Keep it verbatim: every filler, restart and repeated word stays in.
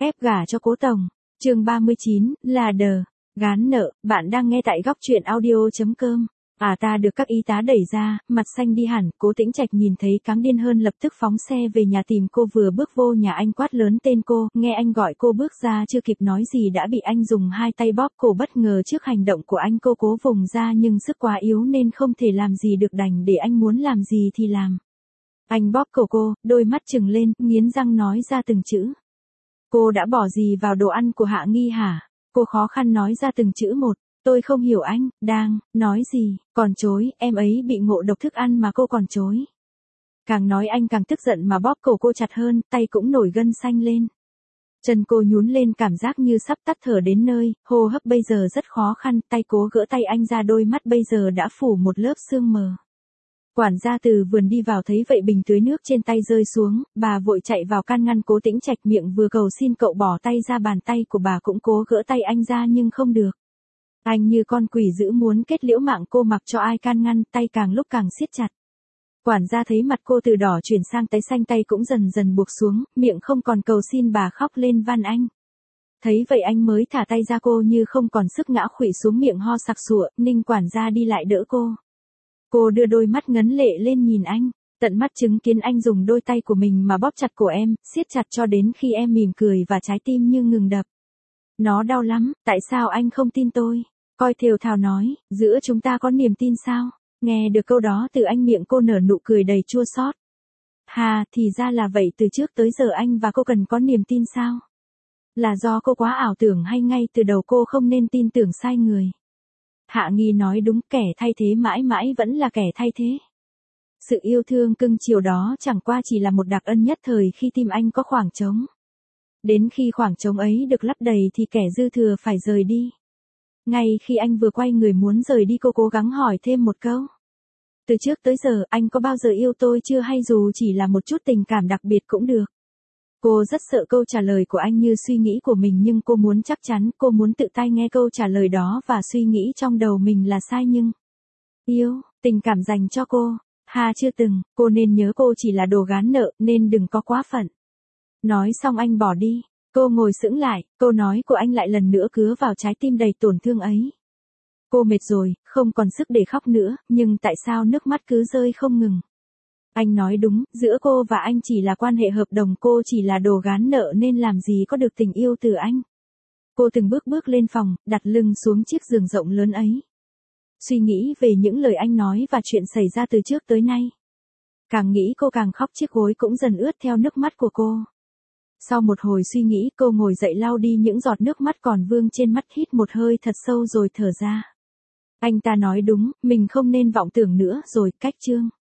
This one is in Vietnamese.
Ép gả cho Cố Tổng. Chương ba mươi chín, là đờ. Gán nợ, bạn đang nghe tại góc truyện audio chấm com. À ta được các y tá đẩy ra, mặt xanh đi hẳn, Cố Tĩnh Trạch nhìn thấy cáng điên hơn lập tức phóng xe về nhà tìm cô, vừa bước vô nhà anh quát lớn tên cô, nghe anh gọi cô bước ra chưa kịp nói gì đã bị anh dùng hai tay bóp cổ, bất ngờ trước hành động của anh cô cố vùng ra nhưng sức quá yếu nên không thể làm gì được, đành để anh muốn làm gì thì làm. Anh bóp cổ cô, đôi mắt trừng lên, nghiến răng nói ra từng chữ. Cô đã bỏ gì vào đồ ăn của Hạ Nghi hả? Cô khó khăn nói ra từng chữ một. Tôi không hiểu anh, đang, nói gì, còn chối, em ấy bị ngộ độc thức ăn mà cô còn chối. Càng nói anh càng tức giận mà bóp cổ cô chặt hơn, tay cũng nổi gân xanh lên. Chân cô nhún lên, cảm giác như sắp tắt thở đến nơi, hô hấp bây giờ rất khó khăn, tay cố gỡ tay anh ra, đôi mắt bây giờ đã phủ một lớp sương mờ. Quản gia từ vườn đi vào thấy vậy bình tưới nước trên tay rơi xuống, bà vội chạy vào can ngăn Cố Tĩnh Trạch, miệng vừa cầu xin cậu bỏ tay ra, bàn tay của bà cũng cố gỡ tay anh ra nhưng không được. Anh như con quỷ dữ muốn kết liễu mạng cô, mặc cho ai can ngăn, tay càng lúc càng siết chặt. Quản gia thấy mặt cô từ đỏ chuyển sang tái xanh, tay cũng dần dần buộc xuống, miệng không còn cầu xin, bà khóc lên van anh. Thấy vậy anh mới thả tay ra, cô như không còn sức ngã khuỵu xuống, miệng ho sặc sụa, Ninh quản gia đi lại đỡ cô. Cô đưa đôi mắt ngấn lệ lên nhìn anh, tận mắt chứng kiến anh dùng đôi tay của mình mà bóp chặt cổ em, siết chặt cho đến khi em mỉm cười và trái tim như ngừng đập. Nó đau lắm, tại sao anh không tin tôi? Coi thều thào nói, giữa chúng ta có niềm tin sao? Nghe được câu đó từ anh, miệng cô nở nụ cười đầy chua xót. Hà, thì ra là vậy, từ trước tới giờ anh và cô cần có niềm tin sao? Là do cô quá ảo tưởng hay ngay từ đầu cô không nên tin tưởng sai người? Hạ Nghi nói đúng, kẻ thay thế mãi mãi vẫn là kẻ thay thế. Sự yêu thương cưng chiều đó chẳng qua chỉ là một đặc ân nhất thời khi tim anh có khoảng trống. Đến khi khoảng trống ấy được lấp đầy thì kẻ dư thừa phải rời đi. Ngay khi anh vừa quay người muốn rời đi, cô cố gắng hỏi thêm một câu. Từ trước tới giờ anh có bao giờ yêu tôi chưa, hay dù chỉ là một chút tình cảm đặc biệt cũng được? Cô rất sợ câu trả lời của anh như suy nghĩ của mình, nhưng cô muốn chắc chắn, cô muốn tự tay nghe câu trả lời đó và suy nghĩ trong đầu mình là sai. Nhưng yêu, tình cảm dành cho cô, Hà chưa từng, cô nên nhớ cô chỉ là đồ gán nợ nên đừng có quá phận. Nói xong anh bỏ đi, cô ngồi sững lại, câu nói của anh lại lần nữa cứa vào trái tim đầy tổn thương ấy. Cô mệt rồi, không còn sức để khóc nữa, nhưng tại sao nước mắt cứ rơi không ngừng? Anh nói đúng, giữa cô và anh chỉ là quan hệ hợp đồng, cô chỉ là đồ gán nợ nên làm gì có được tình yêu từ anh. Cô từng bước bước lên phòng, đặt lưng xuống chiếc giường rộng lớn ấy. Suy nghĩ về những lời anh nói và chuyện xảy ra từ trước tới nay. Càng nghĩ cô càng khóc, chiếc gối cũng dần ướt theo nước mắt của cô. Sau một hồi suy nghĩ, cô ngồi dậy lau đi những giọt nước mắt còn vương trên mắt, hít một hơi thật sâu rồi thở ra. Anh ta nói đúng, mình không nên vọng tưởng nữa rồi, cách chương.